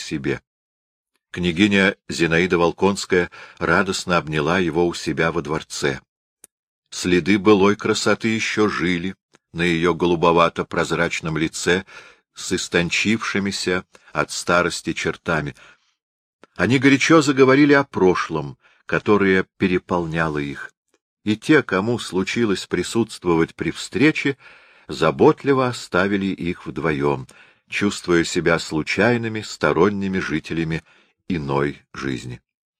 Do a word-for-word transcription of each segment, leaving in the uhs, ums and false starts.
себе. Княгиня Зинаида Волконская радостно обняла его у себя во дворце. Следы былой красоты еще жили на ее голубовато-прозрачном лице с истончившимися от старости чертами. Они горячо заговорили о прошлом, которое переполняло их, и те, кому случилось присутствовать при встрече, заботливо оставили их вдвоем, чувствуя себя случайными сторонними жителями иной жизни.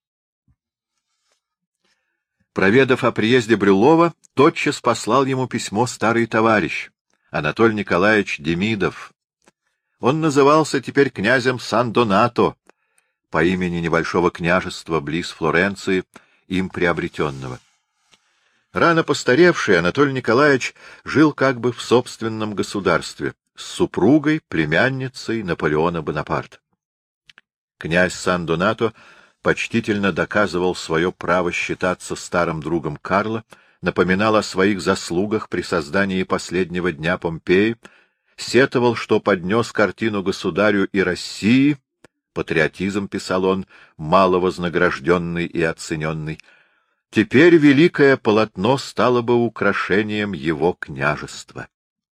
Проведав о приезде Брюллова, тотчас послал ему письмо старый товарищ, Анатолий Николаевич Демидов. Он назывался теперь князем Сан-Донато, по имени небольшого княжества близ Флоренции, им приобретенного. Рано постаревший Анатолий Николаевич жил как бы в собственном государстве, с супругой, племянницей Наполеона Бонапарта. Князь Сан-Донато почтительно доказывал свое право считаться старым другом Карла, напоминал о своих заслугах при создании последнего дня Помпеи, сетовал, что поднес картину государю и России, патриотизм, писал он, мало вознагражденный и оцененный. Теперь великое полотно стало бы украшением его княжества.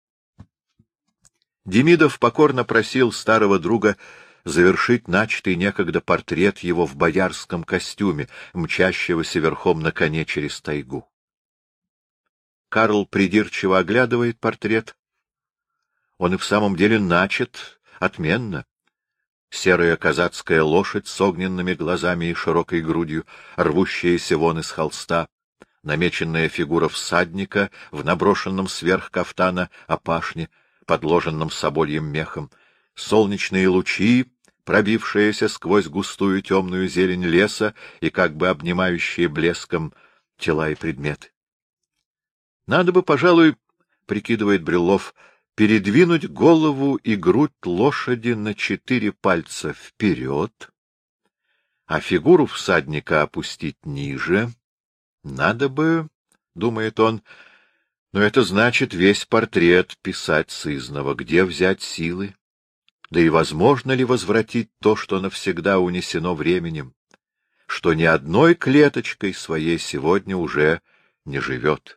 Демидов покорно просил старого друга завершить начатый некогда портрет его в боярском костюме, мчащегося верхом на коне через тайгу. Карл придирчиво оглядывает портрет. Он и в самом деле начат отменно. Серая казацкая лошадь с огненными глазами и широкой грудью, рвущаяся вон из холста, намеченная фигура всадника в наброшенном сверх кафтана опашне, подложенном собольем мехом, солнечные лучи, пробившиеся сквозь густую темную зелень леса и как бы обнимающие блеском тела и предметы. Надо бы, пожалуй, прикидывает Брюллов, передвинуть голову и грудь лошади на четыре пальца вперед, а фигуру всадника опустить ниже. Надо бы, думает он, но это значит весь портрет писать сызнова, где взять силы? Да и возможно ли возвратить то, что навсегда унесено временем, что ни одной клеточкой своей сегодня уже не живет?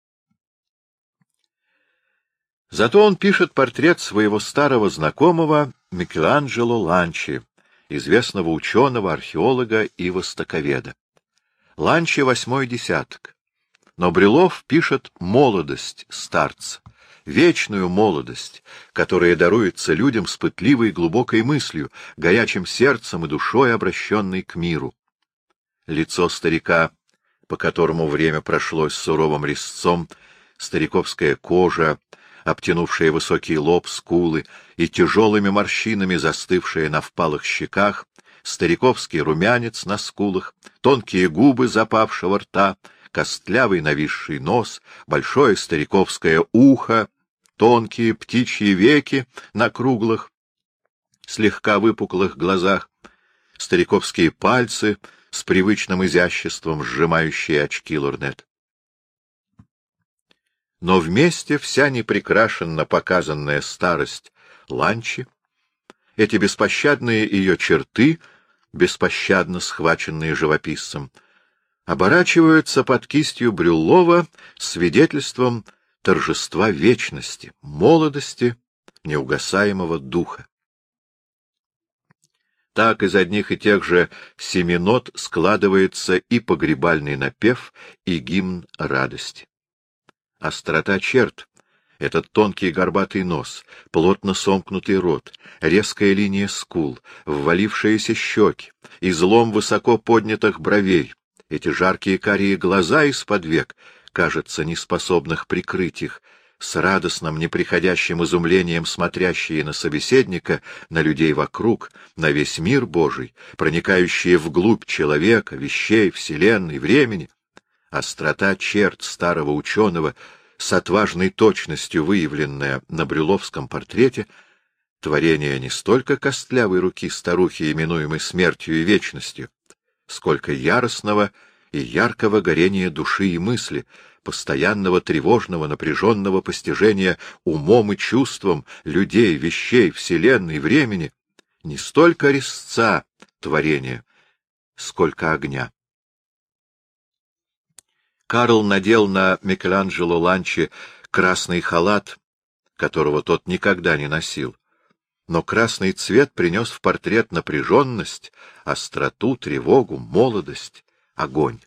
Зато он пишет портрет своего старого знакомого Микеланджело Ланчи, известного ученого, археолога и востоковеда. Ланчи восьмой десяток. Но Брюллов пишет молодость старца, вечную молодость, которая даруется людям с пытливой и глубокой мыслью, горячим сердцем и душой, обращенной к миру. Лицо старика, по которому время прошлось суровым резцом, стариковская кожа, обтянувшая высокий лоб, скулы и тяжелыми морщинами застывшая на впалых щеках, стариковский румянец на скулах, тонкие губы запавшего рта, костлявый нависший нос, большое стариковское ухо, тонкие птичьи веки на круглых, слегка выпуклых глазах, стариковские пальцы с привычным изяществом, сжимающие очки лорнет. Но вместе вся неприкрашенно показанная старость Ланчи, эти беспощадные ее черты, беспощадно схваченные живописцем, оборачиваются под кистью Брюллова свидетельством торжества вечности, молодости, неугасаемого духа. Так из одних и тех же семи нот складывается и погребальный напев, и гимн радости. Острота черт, этот тонкий горбатый нос, плотно сомкнутый рот, резкая линия скул, ввалившиеся щеки, излом высоко поднятых бровей, эти жаркие карие глаза из-под век, кажется, неспособных прикрыть их, с радостным неприходящим изумлением смотрящие на собеседника, на людей вокруг, на весь мир Божий, проникающие вглубь человека, вещей, вселенной, времени. Острота черт старого ученого, с отважной точностью выявленная на брюлловском портрете, творение не столько костлявой руки старухи, именуемой смертью и вечностью, сколько яростного и яркого горения души и мысли, постоянного тревожного напряженного постижения умом и чувством людей, вещей, вселенной, времени, не столько резца творения, сколько огня. Карл надел на Микеланджело Ланчи красный халат, которого тот никогда не носил, но красный цвет принес в портрет напряженность, остроту, тревогу, молодость, огонь.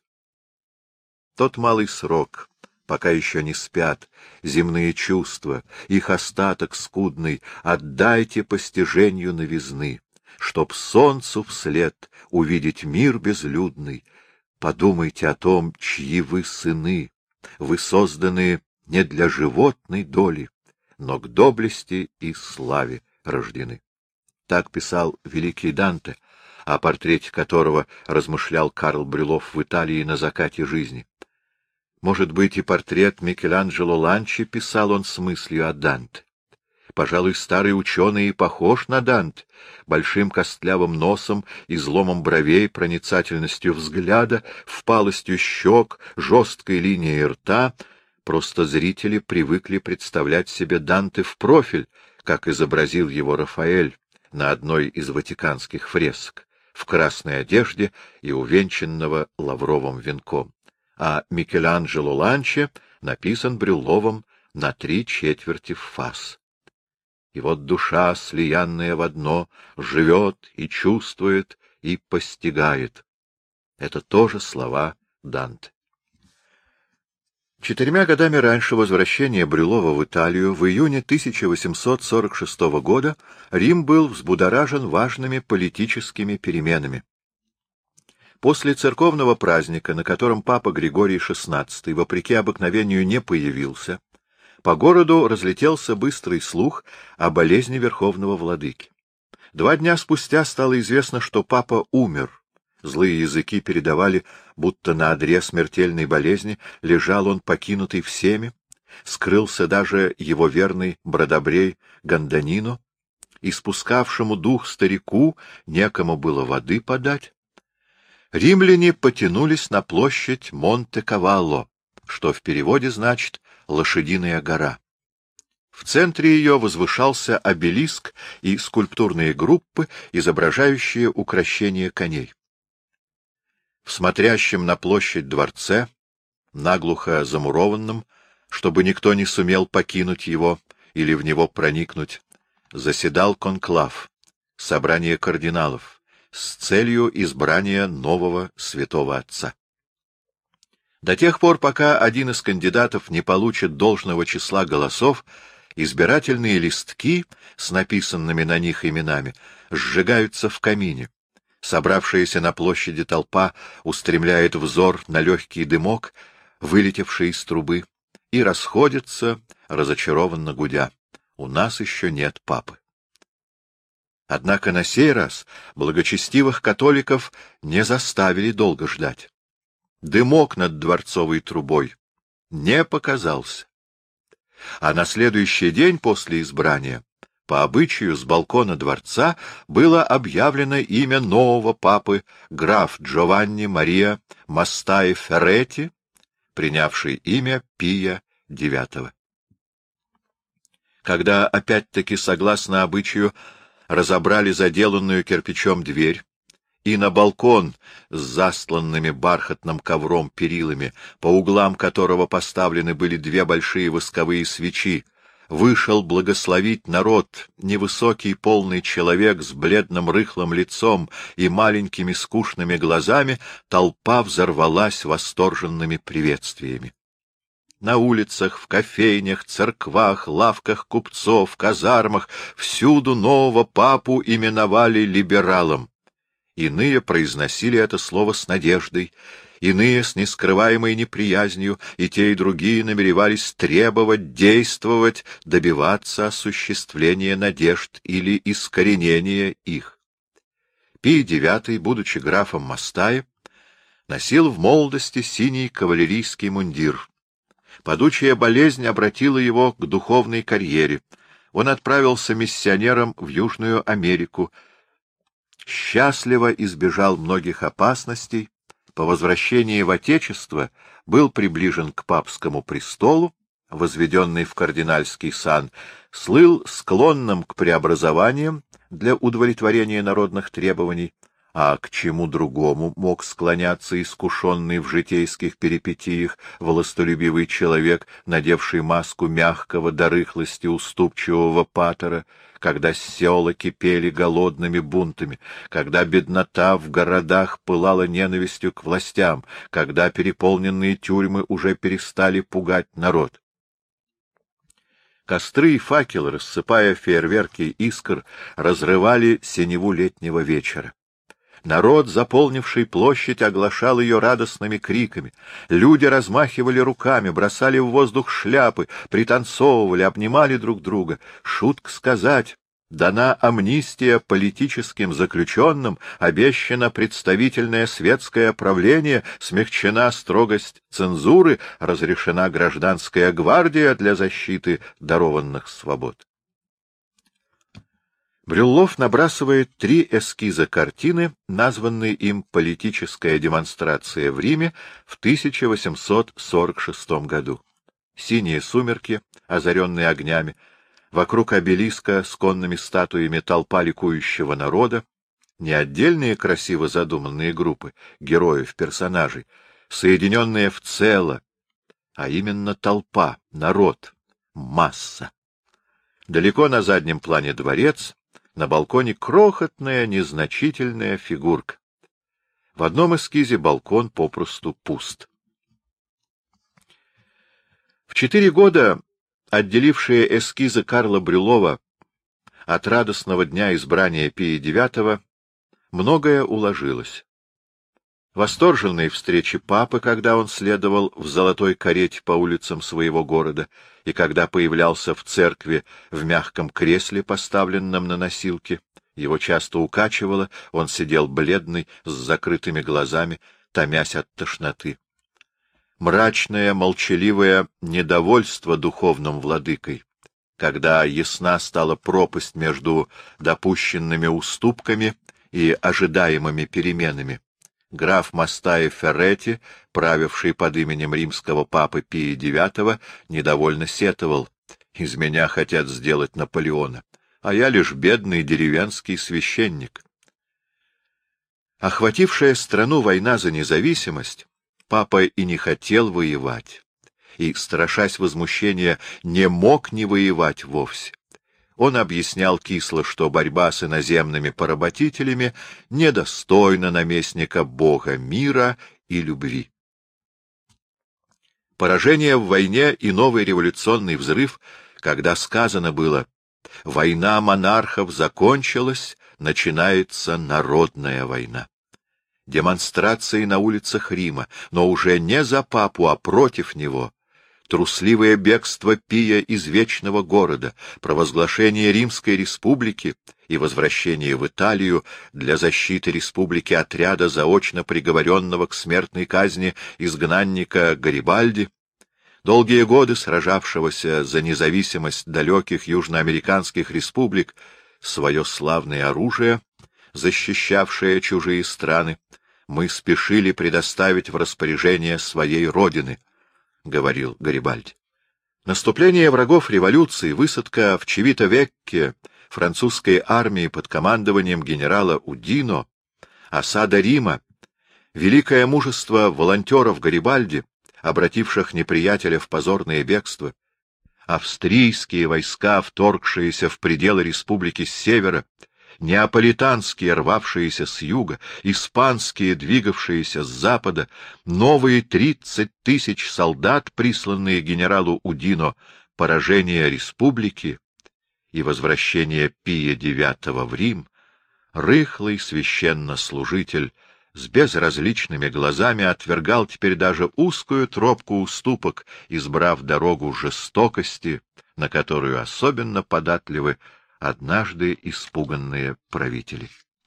Тот малый срок, пока еще не спят, земные чувства, их остаток скудный, отдайте постижению новизны, чтоб солнцу вслед увидеть мир безлюдный. Подумайте о том, чьи вы сыны, вы созданы не для животной доли, но к доблести и славе рождены. Так писал великий Данте, о портрете которого размышлял Карл Брюлов в Италии на закате жизни. Может быть, и портрет Микеланджело Ланчи писал он с мыслью о Данте. Пожалуй, старый ученый и похож на Данте, большим костлявым носом, изломом бровей, проницательностью взгляда, впалостью щек, жесткой линией рта. Просто зрители привыкли представлять себе Данте в профиль, как изобразил его Рафаэль на одной из ватиканских фресок, в красной одежде и увенчанного лавровым венком. А Микеланджело Ланчи написан Брюловым на три четверти в фас. И вот душа, слиянная в одно, живет и чувствует и постигает. Это тоже слова Данте. Четырьмя годами раньше возвращения Брюлова в Италию, в июне тысяча восемьсот сорок шестого года, Рим был взбудоражен важными политическими переменами. После церковного праздника, на котором папа Григорий шестнадцатый, вопреки обыкновению, не появился, по городу разлетелся быстрый слух о болезни верховного владыки. Два дня спустя стало известно, что папа умер. Злые языки передавали, будто на одре смертельной болезни лежал он покинутый всеми, скрылся даже его верный бродобрей Ганданино, и спускавшему дух старику некому было воды подать. Римляне потянулись на площадь Монте-Кавалло, что в переводе значит «лошадиная гора». В центре ее возвышался обелиск и скульптурные группы, изображающие укрощение коней. В смотрящем на площадь дворце, наглухо замурованном, чтобы никто не сумел покинуть его или в него проникнуть, заседал конклав, собрание кардиналов, с целью избрания нового святого отца. До тех пор, пока один из кандидатов не получит должного числа голосов, избирательные листки с написанными на них именами сжигаются в камине. Собравшаяся на площади толпа устремляет взор на легкий дымок, вылетевший из трубы, и расходится, разочарованно гудя. У нас еще нет папы. Однако на сей раз благочестивых католиков не заставили долго ждать. Дымок над дворцовой трубой не показался. А на следующий день после избрания, по обычаю, с балкона дворца было объявлено имя нового папы, граф Джованни Мария Мастаи Ферретти, принявший имя Пия девятого. Когда, опять-таки, согласно обычаю, разобрали заделанную кирпичом дверь, и на балкон с застланными бархатным ковром перилами, по углам которого поставлены были две большие восковые свечи, вышел благословить народ невысокий полный человек с бледным рыхлым лицом и маленькими скучными глазами, толпа взорвалась восторженными приветствиями. На улицах, в кофейнях, церквах, лавках купцов, казармах всюду нового папу именовали либералом. Иные произносили это слово с надеждой, иные с нескрываемой неприязнью, и те, и другие намеревались требовать, действовать, добиваться осуществления надежд или искоренения их. Пий девятый, будучи графом Мастаи, носил в молодости синий кавалерийский мундир. Падучая болезнь обратила его к духовной карьере. Он отправился миссионером в Южную Америку, счастливо избежал многих опасностей, по возвращении в Отечество был приближен к папскому престолу, возведенный в кардинальский сан, слыл склонным к преобразованиям, для удовлетворения народных требований, а к чему другому мог склоняться искушенный в житейских перипетиях властолюбивый человек, надевший маску мягкого до рыхлости уступчивого патера, когда села кипели голодными бунтами, когда беднота в городах пылала ненавистью к властям, когда переполненные тюрьмы уже перестали пугать народ. Костры и факелы, рассыпая фейерверки искр, разрывали синеву летнего вечера. Народ, заполнивший площадь, оглашал ее радостными криками. Люди размахивали руками, бросали в воздух шляпы, пританцовывали, обнимали друг друга. Шутка сказать, дана амнистия политическим заключенным, обещано представительное светское правление, смягчена строгость цензуры, разрешена гражданская гвардия для защиты дарованных свобод. Брюллов набрасывает три эскиза картины, названной им «Политическая демонстрация в Риме» в тысяча восемьсот сорок шестом году. Синие сумерки, озаренные огнями, вокруг обелиска с конными статуями толпа ликующего народа, не отдельные красиво задуманные группы героев, персонажей, соединенные в цело, а именно толпа, народ, масса. Далеко на заднем плане дворец, на балконе крохотная, незначительная фигурка. В одном эскизе балкон попросту пуст. В четыре года, отделившие эскизы Карла Брюллова от радостного дня избрания Пия девятого, многое уложилось. Восторженные встречи папы, когда он следовал в золотой карете по улицам своего города, и когда появлялся в церкви в мягком кресле, поставленном на носилке, его часто укачивало, он сидел бледный, с закрытыми глазами, томясь от тошноты. Мрачное, молчаливое недовольство духовным владыкой, когда ясна стала пропасть между допущенными уступками и ожидаемыми переменами. Граф Мастаи Ферретти, правивший под именем римского папы Пия девятого, недовольно сетовал: «Из меня хотят сделать Наполеона, а я лишь бедный деревенский священник». Охватившая страну война за независимость, папа и не хотел воевать, и, страшась возмущения, не мог не воевать вовсе. Он объяснял кисло, что борьба с иноземными поработителями недостойна наместника Бога мира и любви. Поражение в войне и новый революционный взрыв, когда сказано было «война монархов закончилась, начинается народная война». Демонстрации на улицах Рима, но уже не за папу, а против него. Трусливое бегство Пия из вечного города, провозглашение Римской республики и возвращение в Италию для защиты республики отряда заочно приговоренного к смертной казни изгнанника Гарибальди, долгие годы сражавшегося за независимость далеких южноамериканских республик, свое славное оружие, защищавшее чужие страны, мы спешили предоставить в распоряжение своей родины, — говорил Гарибальди. Наступление врагов революции, высадка в Чивито-Векке французской армии под командованием генерала Удино, осада Рима, великое мужество волонтеров Гарибальди, обративших неприятеля в позорное бегство, австрийские войска, вторгшиеся в пределы республики с севера, неаполитанские, рвавшиеся с юга, испанские, двигавшиеся с запада, новые тридцать тысяч солдат, присланные генералу Удино, поражение республики и возвращение Пия девятого в Рим, рыхлый священнослужитель с безразличными глазами отвергал теперь даже узкую тропку уступок, избрав дорогу жестокости, на которую особенно податливы однажды испуганные правители.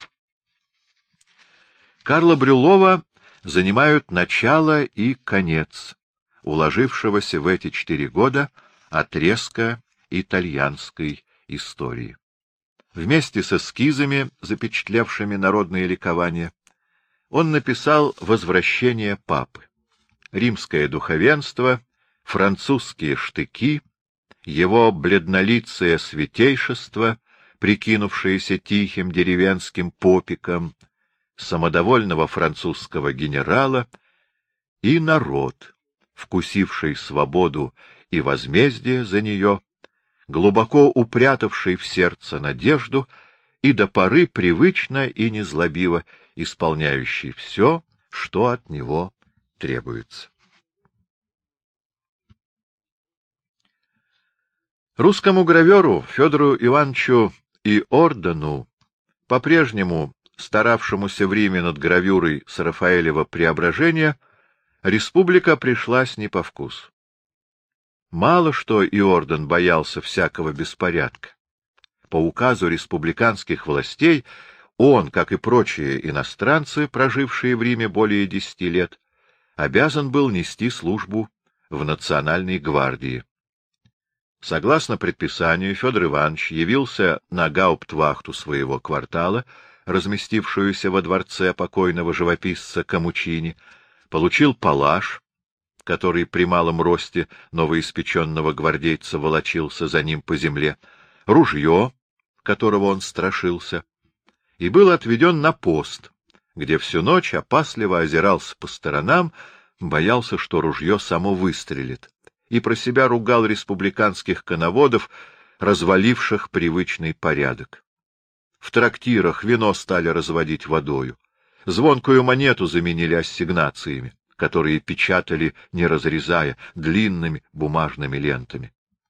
Карла Брюллова занимают начало и конец уложившегося в эти четыре года отрезка итальянской истории. Вместе с эскизами, запечатлевшими народные ликования, он написал «Возвращение папы», «Римское духовенство», «Французские штыки», его бледнолицее святейшество, прикинувшееся тихим деревенским попиком, самодовольного французского генерала и народ, вкусивший свободу и возмездие за нее, глубоко упрятавший в сердце надежду и до поры привычно и незлобиво исполняющий все, что от него требуется. Русскому граверу Федору Ивановичу Иордану, по-прежнему старавшемуся в Риме над гравюрой с Рафаэлева «Преображения», республика пришлась не по вкусу. Мало что Иордан боялся всякого беспорядка. По указу республиканских властей он, как и прочие иностранцы, прожившие в Риме более десяти лет, обязан был нести службу в Национальной гвардии. Согласно предписанию, Федор Иванович явился на гауптвахту своего квартала, разместившуюся во дворце покойного живописца Камучини, получил палаш, который при малом росте новоиспеченного гвардейца волочился за ним по земле, ружье, которого он страшился, и был отведен на пост, где всю ночь опасливо озирался по сторонам, боялся, что ружье само выстрелит, и про себя ругал республиканских коноводов, разваливших привычный порядок. В трактирах вино стали разводить водою, звонкую монету заменили ассигнациями, которые печатали, не разрезая, длинными бумажными лентами.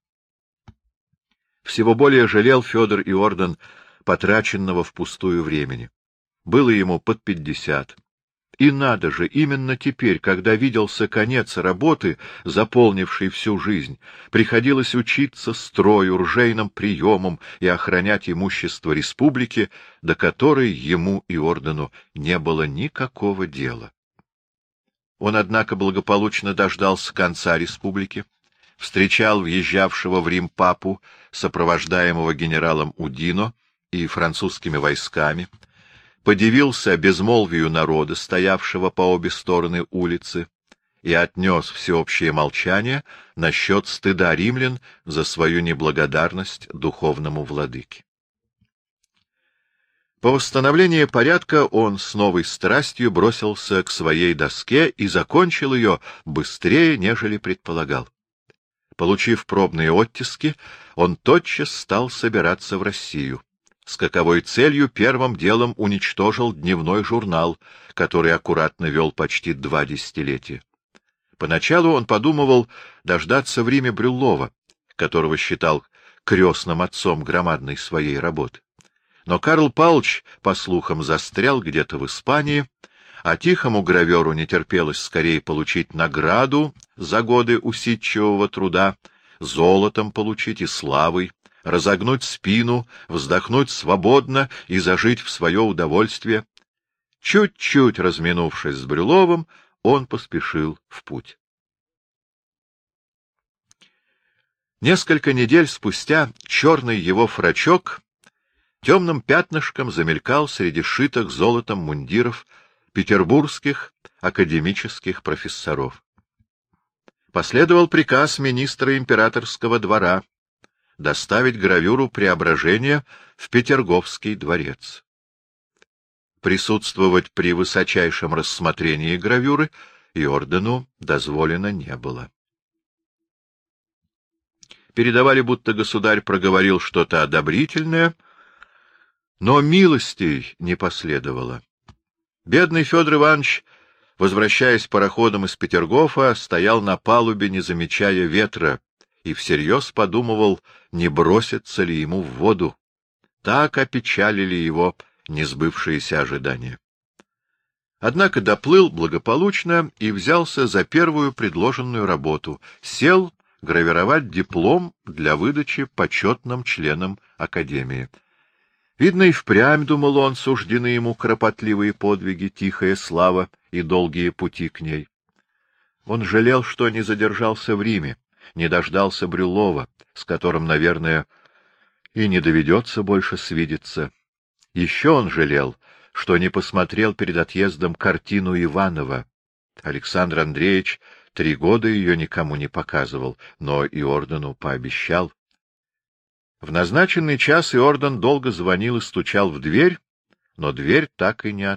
Всего более жалел Федор Иордан потраченного впустую времени. Было ему под пятьдесят. И надо же, именно теперь, когда виделся конец работы, заполнившей всю жизнь, приходилось учиться строю, ружейным приемам и охранять имущество республики, до которой ему, Иордану, не было никакого дела. Он, однако, благополучно дождался конца республики, встречал въезжавшего в Рим папу, сопровождаемого генералом Удино и французскими войсками, подивился безмолвию народа, стоявшего по обе стороны улицы, и отнес всеобщее молчание насчет стыда римлян за свою неблагодарность духовному владыке. По восстановлении порядка он с новой страстью бросился к своей доске и закончил ее быстрее, нежели предполагал. Получив пробные оттиски, он тотчас стал собираться в Россию. С каковой целью первым делом уничтожил дневной журнал, который аккуратно вел почти два десятилетия. Поначалу он подумывал дождаться в Риме Брюллова, которого считал крестным отцом громадной своей работы. Но Карл Павлович, по слухам, застрял где-то в Испании, а тихому граверу не терпелось скорее получить награду за годы усидчивого труда, золотом получить и славой, разогнуть спину, вздохнуть свободно и зажить в свое удовольствие. Чуть-чуть разминувшись с Брюлловым, он поспешил в путь. Несколько недель спустя черный его фрачок темным пятнышком замелькал среди шитых золотом мундиров петербургских академических профессоров. Последовал приказ министра императорского двора доставить гравюру «Преображения» в Петерговский дворец. Присутствовать при высочайшем рассмотрении гравюры Иордану дозволено не было. Передавали, будто государь проговорил что-то одобрительное, но милостей не последовало. Бедный Федор Иванович, возвращаясь пароходом из Петергофа, стоял на палубе, не замечая ветра, и всерьез подумывал, не бросится ли ему в воду. Так опечалили его несбывшиеся ожидания. Однако доплыл благополучно и взялся за первую предложенную работу, сел гравировать диплом для выдачи почетным членам Академии. Видно, и впрямь, думал он, суждены ему кропотливые подвиги, тихая слава и долгие пути к ней. Он жалел, что не задержался в Риме, не дождался Брюллова, с которым, наверное, и не доведется больше свидеться. Еще он жалел, что не посмотрел перед отъездом картину Иванова. Александр Андреевич три года ее никому не показывал, но Иордану пообещал. В назначенный час Иордан долго звонил и стучал в дверь, но дверь так и не